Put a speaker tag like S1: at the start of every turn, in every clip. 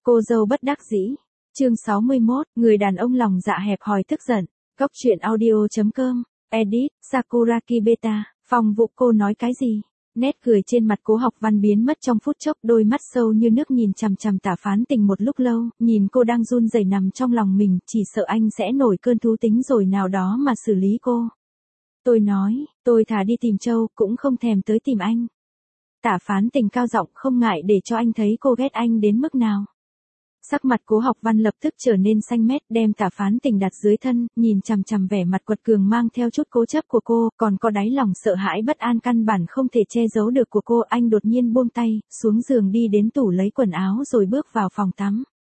S1: Cô dâu bất đắc dĩ. Chương 61, người đàn ông lòng dạ hẹp hòi tức giận. Góc truyện audio.com. Edit, Sakuraki Beta. Phòng vụ cô nói cái gì? Nét cười trên mặt Cố Học Văn biến mất trong phút chốc, đôi mắt sâu như nước nhìn chằm chằm Tả Phán Tình một lúc lâu, nhìn cô đang run rẩy nằm trong lòng mình, chỉ sợ anh sẽ nổi cơn thú tính rồi nào đó mà xử lý cô. Tôi nói, tôi thà đi tìm Châu, cũng không thèm tới tìm anh. Tả Phán Tình cao giọng không ngại để cho anh thấy cô ghét anh đến mức nào. Sắc mặt Cố Học Văn lập tức trở nên xanh mét, đem Tả Phán Tình đặt dưới thân, nhìn chằm chằm vẻ mặt quật cường mang theo chút cố chấp của cô, còn có đáy lòng sợ hãi bất an căn bản không thể che giấu được của cô. Anh đột nhiên buông tay, xuống giường đi đến tủ lấy quần áo rồi bước vào phòng tắm.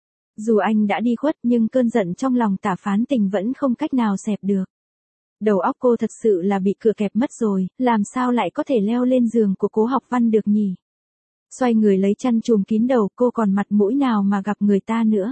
S1: Dù anh đã đi khuất nhưng cơn giận trong lòng Tả Phán Tình vẫn không cách nào xẹp được. Đầu óc cô thật sự là bị cửa kẹp mất rồi, làm sao lại có thể leo lên giường của Cố Học Văn được nhỉ? Xoay người lấy chăn trùm kín đầu, cô còn mặt mũi nào mà gặp người ta nữa.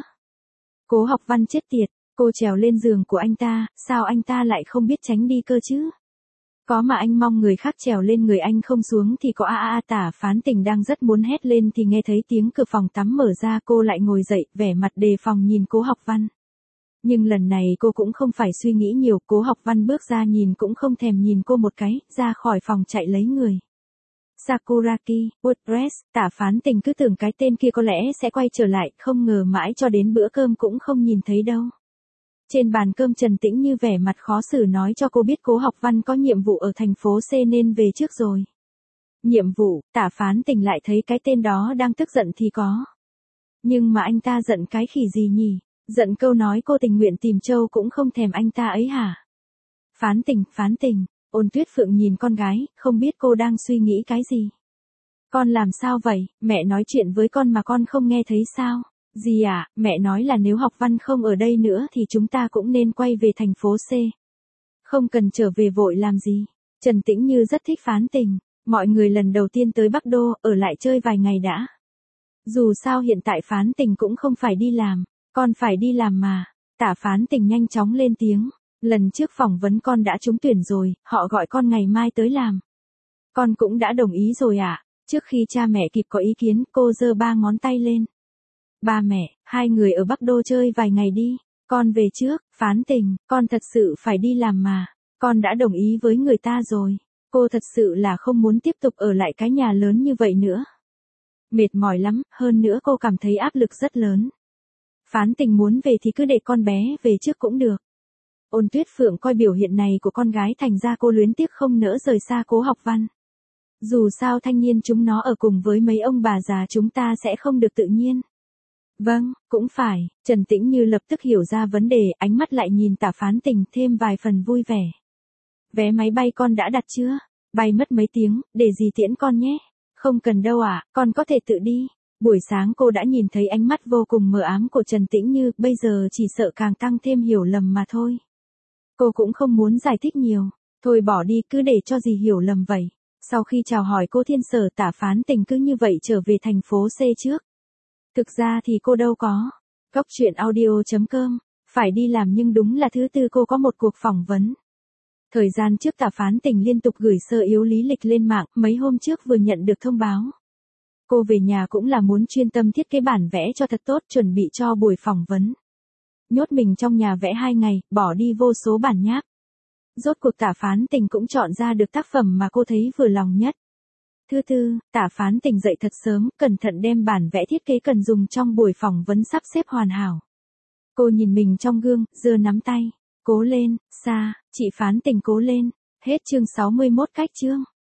S1: Cố Học Văn chết tiệt, cô trèo lên giường của anh ta, sao anh ta lại không biết tránh đi cơ chứ? Có mà anh mong người khác trèo lên người anh không xuống thì có Tả Phán Tình đang rất muốn hét lên thì nghe thấy tiếng cửa phòng tắm mở ra, cô lại ngồi dậy, vẻ mặt đề phòng nhìn Cố Học Văn. Nhưng lần này cô cũng không phải suy nghĩ nhiều, Cố Học Văn bước ra nhìn cũng không thèm nhìn cô một cái, ra khỏi phòng chạy lấy người. Sakuraki, Woodrest, Tả Phán Tình cứ tưởng cái tên kia có lẽ sẽ quay trở lại, không ngờ mãi cho đến bữa cơm cũng không nhìn thấy đâu. Trên bàn cơm Trần Tĩnh Như vẻ mặt khó xử nói cho cô biết Cố Học Văn có nhiệm vụ ở thành phố C nên về trước rồi. Nhiệm vụ, Tả Phán Tình lại thấy cái tên đó đang tức giận thì có. Nhưng mà anh ta giận cái khỉ gì nhỉ? Giận câu nói cô tình nguyện tìm Châu cũng không thèm anh ta ấy hả? Phán Tình. Ôn Tuyết Phượng nhìn con gái, không biết cô đang suy nghĩ cái gì. Con làm sao vậy, mẹ nói chuyện với con mà con không nghe thấy sao? Gì à, mẹ nói là nếu Học Văn không ở đây nữa thì chúng ta cũng nên quay về thành phố C. Không cần trở về vội làm gì. Trần Tĩnh Như rất thích Phán Tình. Mọi người lần đầu tiên tới Bắc Đô, ở lại chơi vài ngày đã. Dù sao hiện tại Phán Tình cũng không phải đi làm. Con phải đi làm mà. Tả Phán Tình nhanh chóng lên tiếng. Lần trước phỏng vấn con đã trúng tuyển rồi, họ gọi con ngày mai tới làm. Con cũng đã đồng ý rồi ạ. Trước khi cha mẹ kịp có ý kiến, cô giơ 3 ngón tay lên. Ba mẹ, hai người ở Bắc Đô chơi vài ngày đi. Con về trước. Phán Tình, con thật sự phải đi làm mà. Con đã đồng ý với người ta rồi. Cô thật sự là không muốn tiếp tục ở lại cái nhà lớn như vậy nữa. Mệt mỏi lắm, hơn nữa cô cảm thấy áp lực rất lớn. Phán Tình muốn về thì cứ để con bé về trước cũng được. Ôn Tuyết Phượng coi biểu hiện này của con gái thành ra cô luyến tiếc không nỡ rời xa Cố Học Văn. Dù sao thanh niên chúng nó ở cùng với mấy ông bà già chúng ta sẽ không được tự nhiên. Vâng, cũng phải, Trần Tĩnh Như lập tức hiểu ra vấn đề, ánh mắt lại nhìn Tả Phán Tình thêm vài phần vui vẻ. Vé máy bay con đã đặt chưa? Bay mất mấy tiếng, để dì tiễn con nhé. Không cần đâu ạ, con có thể tự đi. Buổi sáng cô đã nhìn thấy ánh mắt vô cùng mờ ám của Trần Tĩnh Như, bây giờ chỉ sợ càng tăng thêm hiểu lầm mà thôi. Cô cũng không muốn giải thích nhiều, thôi bỏ đi, cứ để cho dì hiểu lầm vậy. Sau khi chào hỏi cô Thiên Sở, Tả Phán Tình cứ như vậy trở về thành phố C trước. Thực ra thì cô đâu có. Góc truyện audio.com, phải đi làm nhưng đúng là thứ tư cô có một cuộc phỏng vấn. Thời gian trước Tả Phán Tình liên tục gửi sơ yếu lý lịch lên mạng, mấy hôm trước vừa nhận được thông báo. Cô về nhà cũng là muốn chuyên tâm thiết kế bản vẽ cho thật tốt, chuẩn bị cho buổi phỏng vấn. Nhốt mình trong nhà vẽ 2 ngày, bỏ đi vô số bản nháp. Rốt cuộc Tả Phán Tình cũng chọn ra được tác phẩm mà cô thấy vừa lòng nhất. Thứ tư, Tả Phán Tình dậy thật sớm, cẩn thận đem bản vẽ thiết kế cần dùng trong buổi phỏng vấn sắp xếp hoàn hảo. Cô nhìn mình trong gương, giơ nắm tay. Cố lên, chị Phán Tình cố lên. Hết chương 61 cách chương.